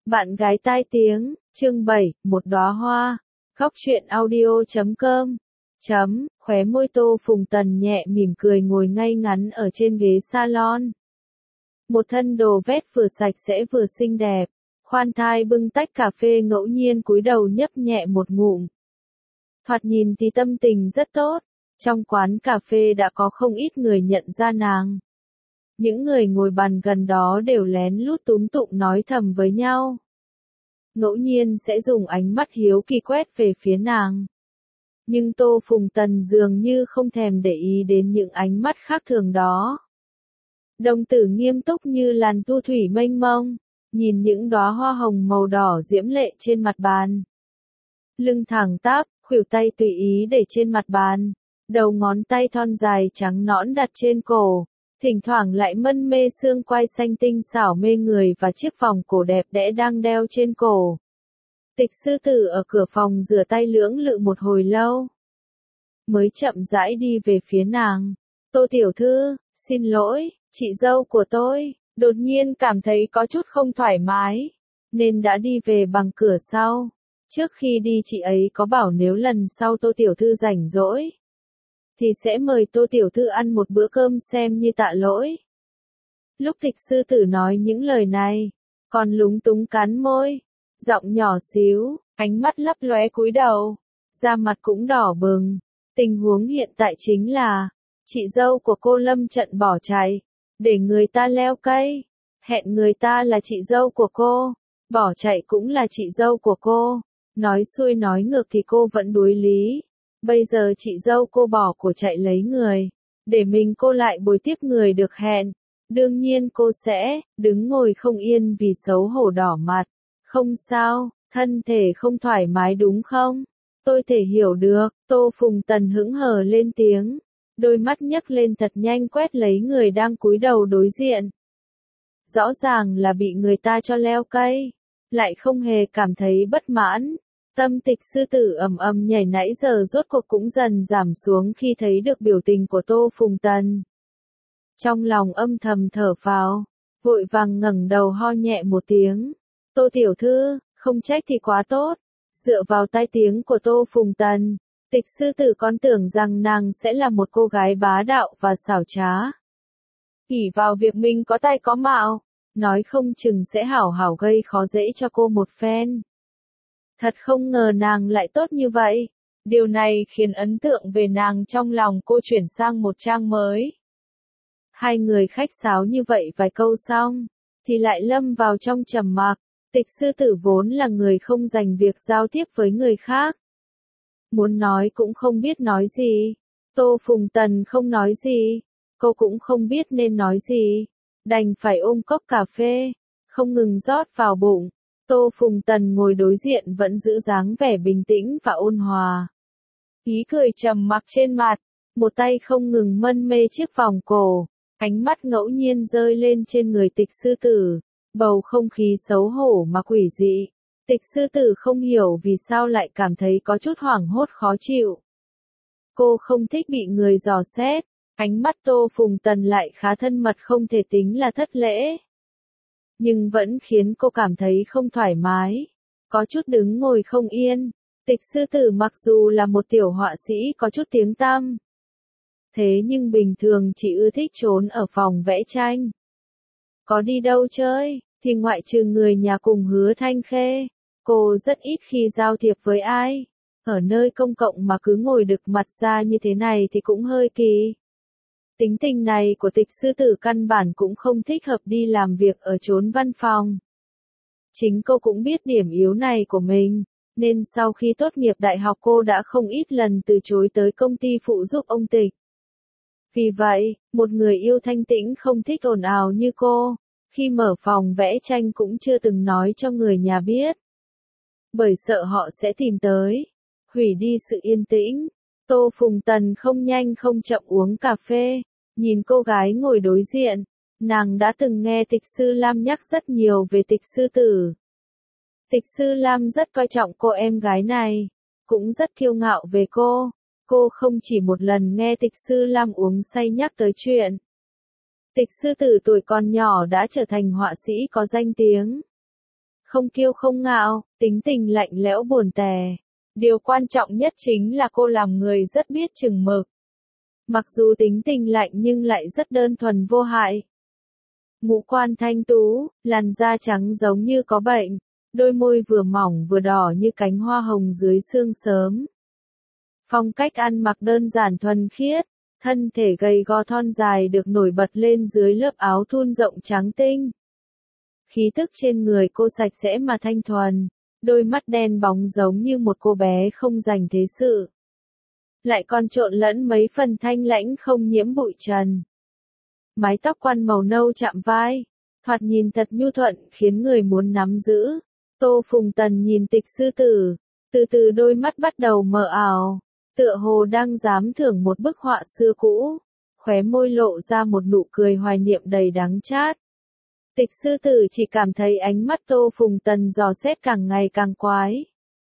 Bạn gái tai tiếng, chương 7, một đóa hoa. Góc truyện audio.com. Khóe môi Tô Phùng Tần nhẹ mỉm cười ngồi ngay ngắn ở trên ghế salon. Một thân đồ vest vừa sạch sẽ vừa xinh đẹp, khoan thai bưng tách cà phê ngẫu nhiên cúi đầu nhấp nhẹ một ngụm. Thoạt nhìn thì tâm tình rất tốt, trong quán cà phê đã có không ít người nhận ra nàng. Những người ngồi bàn gần đó đều lén lút túm tụng nói thầm với nhau. Ngẫu nhiên sẽ dùng ánh mắt hiếu kỳ quét về phía nàng. Nhưng Tô Phùng Tần dường như không thèm để ý đến những ánh mắt khác thường đó. Đồng tử nghiêm túc như làn thu thủy mênh mông, nhìn những đóa hoa hồng màu đỏ diễm lệ trên mặt bàn. Lưng thẳng tắp, khuỷu tay tùy ý để trên mặt bàn, đầu ngón tay thon dài trắng nõn đặt trên cổ. Thỉnh thoảng lại mân mê xương quai xanh tinh xảo mê người và chiếc vòng cổ đẹp đẽ đang đeo trên cổ. Tịch sư tử ở cửa phòng rửa tay lưỡng lự một hồi lâu, mới chậm rãi đi về phía nàng. Tô tiểu thư, xin lỗi, chị dâu của tôi, đột nhiên cảm thấy có chút không thoải mái, nên đã đi về bằng cửa sau. Trước khi đi chị ấy có bảo nếu lần sau Tô tiểu thư rảnh rỗi, thì sẽ mời Tô tiểu thư ăn một bữa cơm xem như tạ lỗi. Lúc tịch sư tử nói những lời này, còn lúng túng cắn môi, giọng nhỏ xíu, ánh mắt lấp lóe cúi đầu, da mặt cũng đỏ bừng. Tình huống hiện tại chính là, chị dâu của cô lâm trận bỏ chạy, để người ta leo cây, hẹn người ta là chị dâu của cô, bỏ chạy cũng là chị dâu của cô, nói xuôi nói ngược thì cô vẫn đuối lý. Bây giờ chị dâu cô bỏ của chạy lấy người, để mình cô lại bồi tiếp người được hẹn. Đương nhiên cô sẽ đứng ngồi không yên vì xấu hổ đỏ mặt. Không sao, thân thể không thoải mái đúng không? Tôi thể hiểu được. Tô Phùng Tần hững hờ lên tiếng, đôi mắt nhấc lên thật nhanh quét lấy người đang cúi đầu đối diện. Rõ ràng là bị người ta cho leo cây, lại không hề cảm thấy bất mãn. Tâm tịch sư tử ầm ầm nhảy nãy giờ rốt cuộc cũng dần giảm xuống khi thấy được biểu tình của Tô Phùng Tần. Trong lòng âm thầm thở phào, vội vàng ngẩng đầu ho nhẹ một tiếng. Tô tiểu thư, không trách thì quá tốt. Dựa vào tai tiếng của Tô Phùng Tần, tịch sư tử còn tưởng rằng nàng sẽ là một cô gái bá đạo và xảo trá. Ỷ vào việc mình có tay có mạo, nói không chừng sẽ hảo hảo gây khó dễ cho cô một phen. Thật không ngờ nàng lại tốt như vậy. Điều này khiến ấn tượng về nàng trong lòng cô chuyển sang một trang mới. Hai người khách sáo như vậy vài câu xong, thì lại lâm vào trong trầm mặc. Tịch sư tử vốn là người không dành việc giao tiếp với người khác. Muốn nói cũng không biết nói gì. Tô Phùng Tần không nói gì. Cô cũng không biết nên nói gì. Đành phải ôm cốc cà phê, không ngừng rót vào bụng. Tô Phùng Tần ngồi đối diện vẫn giữ dáng vẻ bình tĩnh và ôn hòa. Ý cười trầm mặc trên mặt, một tay không ngừng mân mê chiếc vòng cổ, ánh mắt ngẫu nhiên rơi lên trên người tịch sư tử, bầu không khí xấu hổ mà quỷ dị. Tịch sư tử không hiểu vì sao lại cảm thấy có chút hoảng hốt khó chịu. Cô không thích bị người dò xét, ánh mắt Tô Phùng Tần lại khá thân mật không thể tính là thất lễ. Nhưng vẫn khiến cô cảm thấy không thoải mái, có chút đứng ngồi không yên. Tịch sư tử mặc dù là một tiểu họa sĩ có chút tiếng tăm, thế nhưng bình thường chỉ ưa thích trốn ở phòng vẽ tranh. Có đi đâu chơi, thì ngoại trừ người nhà cùng Hứa Thanh Khê, cô rất ít khi giao thiệp với ai. Ở nơi công cộng mà cứ ngồi đực mặt ra như thế này thì cũng hơi kỳ. Tính tình này của tịch sư tử căn bản cũng không thích hợp đi làm việc ở chốn văn phòng. Chính cô cũng biết điểm yếu này của mình, nên sau khi tốt nghiệp đại học cô đã không ít lần từ chối tới công ty phụ giúp ông Tịch. Vì vậy, một người yêu thanh tĩnh không thích ồn ào như cô, khi mở phòng vẽ tranh cũng chưa từng nói cho người nhà biết. Bởi sợ họ sẽ tìm tới, hủy đi sự yên tĩnh. Tô Phùng Tần không nhanh không chậm uống cà phê, nhìn cô gái ngồi đối diện. Nàng đã từng nghe tịch sư Lam nhắc rất nhiều về tịch sư tử. Tịch sư Lam rất coi trọng cô em gái này, cũng rất kiêu ngạo về cô. Cô không chỉ một lần nghe tịch sư Lam uống say nhắc tới chuyện. Tịch sư tử tuổi còn nhỏ đã trở thành họa sĩ có danh tiếng. không kiêu không ngạo, tính tình lạnh lẽo buồn tẻ. Điều quan trọng nhất chính là cô làm người rất biết chừng mực. Mặc dù tính tình lạnh nhưng lại rất đơn thuần vô hại. Ngũ quan thanh tú, làn da trắng giống như có bệnh, đôi môi vừa mỏng vừa đỏ như cánh hoa hồng dưới sương sớm. Phong cách ăn mặc đơn giản thuần khiết, thân thể gầy gò thon dài được nổi bật lên dưới lớp áo thun rộng trắng tinh. Khí tức trên người cô sạch sẽ mà thanh thuần, đôi mắt đen bóng giống như một cô bé không dành thế sự. Lại còn trộn lẫn mấy phần thanh lãnh không nhiễm bụi trần. Mái tóc quăn màu nâu chạm vai, thoạt nhìn thật nhu thuận khiến người muốn nắm giữ. Tô Phùng Tần nhìn Tịch Sư Tử, từ từ đôi mắt bắt đầu mờ ảo, tựa hồ đang giám thưởng một bức họa xưa cũ, khóe môi lộ ra một nụ cười hoài niệm đầy đắng chát. Tịch Sư Tử chỉ cảm thấy ánh mắt Tô Phùng Tần dò xét càng ngày càng quái.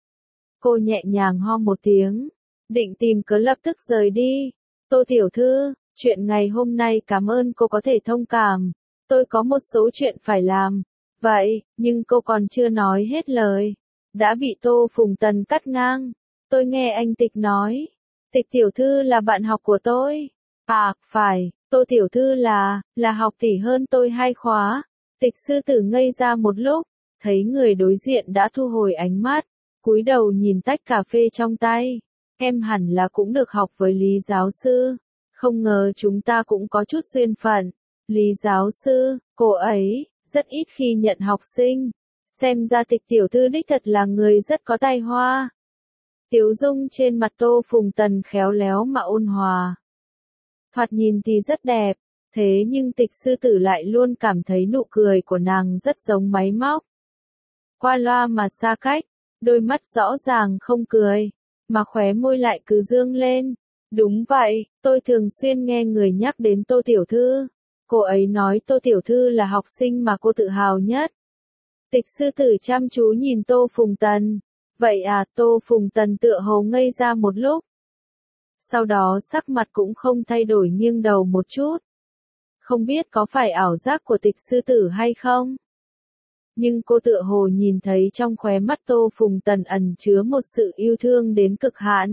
Cô nhẹ nhàng ho một tiếng, định tìm cớ lập tức rời đi. Tô tiểu thư, chuyện ngày hôm nay cảm ơn cô có thể thông cảm, tôi có một số chuyện phải làm. Vậy, nhưng cô còn chưa nói hết lời, đã bị Tô Phùng Tần cắt ngang. Tôi nghe anh Tịch nói, Tịch tiểu thư là bạn học của tôi. À, phải, Tô tiểu thư là học tỷ hơn tôi 2 khóa. Tịch Sư Tử ngây ra một lúc, thấy người đối diện đã thu hồi ánh mắt, cúi đầu nhìn tách cà phê trong tay. Em hẳn là cũng được học với Lý giáo sư, không ngờ chúng ta cũng có chút duyên phận. Lý giáo sư, cô ấy rất ít khi nhận học sinh, xem ra Tịch tiểu thư đích thật là người rất có tài hoa. Tiếu dung trên mặt Tô Phùng Tần khéo léo mà ôn hòa. Thoạt nhìn thì rất đẹp, thế nhưng Tịch Sư Tử lại luôn cảm thấy nụ cười của nàng rất giống máy móc. Qua loa mà xa cách, đôi mắt rõ ràng không cười, mà khóe môi lại cứ dương lên. Đúng vậy, tôi thường xuyên nghe người nhắc đến Tô tiểu thư. Cô ấy nói Tô tiểu thư là học sinh mà cô tự hào nhất. Tịch Sư Tử chăm chú nhìn Tô Phùng Tần. Vậy à, Tô Phùng Tần tựa hồ ngây ra một lúc. Sau đó sắc mặt cũng không thay đổi, nghiêng đầu một chút. Không biết có phải ảo giác của Tịch Sư Tử hay không? Nhưng cô tựa hồ nhìn thấy trong khóe mắt Tô Phùng Tần ẩn chứa một sự yêu thương đến cực hạn.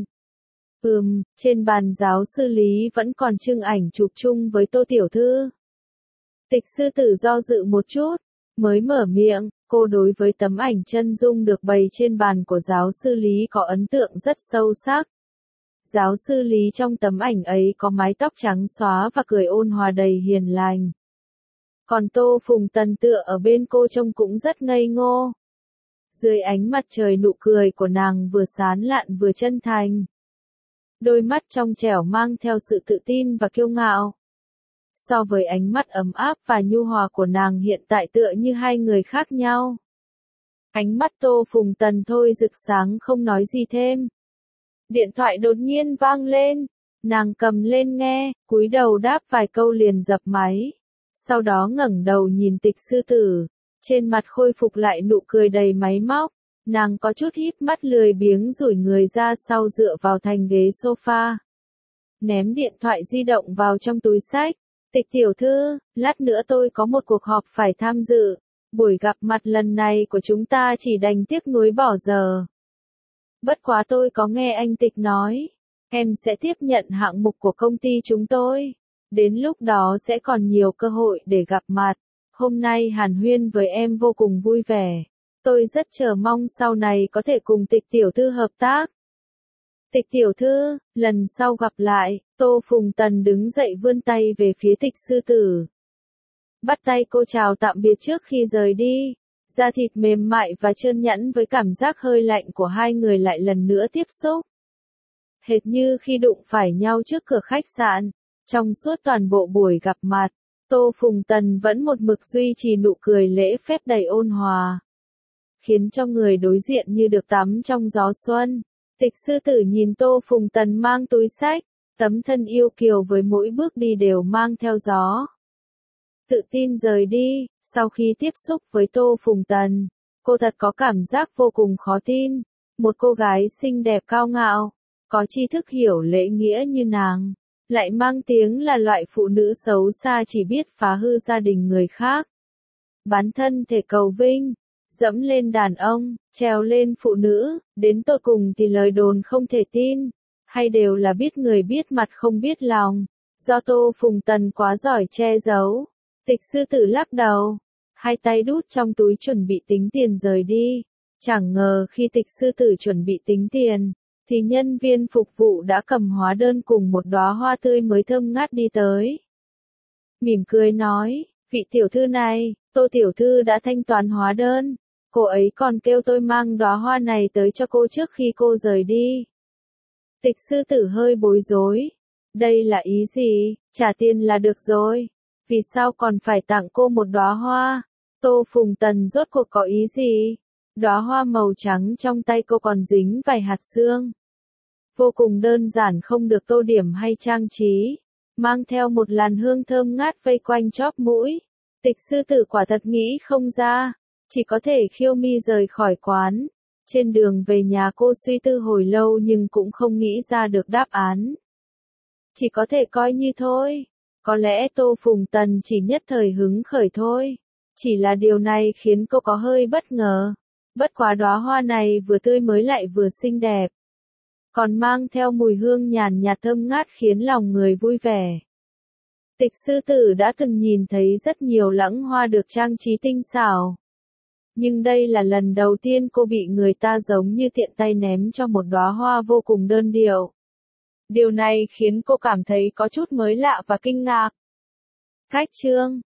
Trên bàn giáo sư Lý vẫn còn trưng ảnh chụp chung với Tô tiểu thư. Tịch Sư Tử do dự một chút, mới mở miệng. Cô đối với tấm ảnh chân dung được bày trên bàn của giáo sư Lý có ấn tượng rất sâu sắc. Giáo sư Lý trong tấm ảnh ấy có mái tóc trắng xóa và cười ôn hòa đầy hiền lành. Còn Tô Phùng Tần tựa ở bên cô trông cũng rất ngây ngô. Dưới ánh mặt trời nụ cười của nàng vừa sán lạn vừa chân thành. Đôi mắt trong trẻo mang theo sự tự tin và kiêu ngạo. So với ánh mắt ấm áp và nhu hòa của nàng hiện tại tựa như hai người khác nhau. Ánh mắt Tô Phùng Tần thôi rực sáng không nói gì thêm. Điện thoại đột nhiên vang lên, nàng cầm lên nghe, cúi đầu đáp vài câu liền dập máy. Sau đó ngẩng đầu nhìn Tịch Sư Tử, trên mặt khôi phục lại nụ cười đầy máy móc. Nàng có chút híp mắt lười biếng duỗi người ra sau dựa vào thành ghế sofa. Ném điện thoại di động vào trong túi xách. Tịch tiểu thư, lát nữa tôi có một cuộc họp phải tham dự. Buổi gặp mặt lần này của chúng ta chỉ đành tiếc nuối bỏ giờ. Bất quá tôi có nghe anh Tịch nói, em sẽ tiếp nhận hạng mục của công ty chúng tôi. Đến lúc đó sẽ còn nhiều cơ hội để gặp mặt. Hôm nay hàn huyên với em vô cùng vui vẻ. Tôi rất chờ mong sau này có thể cùng Tịch tiểu thư hợp tác. Tịch tiểu thư, lần sau gặp lại. Tô Phùng Tần đứng dậy vươn tay về phía Tịch Sư Tử. Bắt tay cô chào tạm biệt trước khi rời đi. Da thịt mềm mại và trơn nhẵn với cảm giác hơi lạnh của hai người lại lần nữa tiếp xúc. Hệt như khi đụng phải nhau trước cửa khách sạn. Trong suốt toàn bộ buổi gặp mặt, Tô Phùng Tần vẫn một mực duy trì nụ cười lễ phép đầy ôn hòa. Khiến cho người đối diện như được tắm trong gió xuân. Tịch Sư Tử nhìn Tô Phùng Tần mang túi xách, tấm thân yêu kiều với mỗi bước đi đều mang theo gió. Tự tin rời đi, sau khi tiếp xúc với Tô Phùng Tần, cô thật có cảm giác vô cùng khó tin. Một cô gái xinh đẹp cao ngạo, có tri thức hiểu lễ nghĩa như nàng, lại mang tiếng là loại phụ nữ xấu xa chỉ biết phá hư gia đình người khác. Bán thân thể cầu vinh, dẫm lên đàn ông, trèo lên phụ nữ, đến tột cùng thì lời đồn không thể tin, hay đều là biết người biết mặt không biết lòng, do Tô Phùng Tần quá giỏi che giấu. Tịch sư tử lắc đầu, hai tay đút trong túi chuẩn bị tính tiền rời đi. Chẳng ngờ khi tịch sư tử chuẩn bị tính tiền, thì nhân viên phục vụ đã cầm hóa đơn cùng một đóa hoa tươi mới thơm ngát đi tới. Mỉm cười nói, vị tiểu thư này, Tô tiểu thư đã thanh toán hóa đơn, cô ấy còn kêu tôi mang đóa hoa này tới cho cô trước khi cô rời đi. Tịch sư tử hơi bối rối, đây là ý gì, trả tiền là được rồi, vì sao còn phải tặng cô một đóa hoa? Tô Phùng Tần rốt cuộc có ý gì? Đóa hoa màu trắng trong tay cô còn dính vài hạt sương. Vô cùng đơn giản không được tô điểm hay trang trí. Mang theo một làn hương thơm ngát vây quanh chóp mũi. Tịch sư tử quả thật nghĩ không ra. Chỉ có thể khiêu mi rời khỏi quán. Trên đường về nhà cô suy tư hồi lâu nhưng cũng không nghĩ ra được đáp án. Chỉ có thể coi như thôi. Có lẽ Tô Phùng Tần chỉ nhất thời hứng khởi thôi. Chỉ là điều này khiến cô có hơi bất ngờ. Bất quá đóa hoa này vừa tươi mới lại vừa xinh đẹp. Còn mang theo mùi hương nhàn nhạt thơm ngát khiến lòng người vui vẻ. Tịch sư tử đã từng nhìn thấy rất nhiều lãng hoa được trang trí tinh xảo. Nhưng đây là lần đầu tiên cô bị người ta giống như tiện tay ném cho một đóa hoa vô cùng đơn điệu. Điều này khiến cô cảm thấy có chút mới lạ và kinh ngạc. Khách trương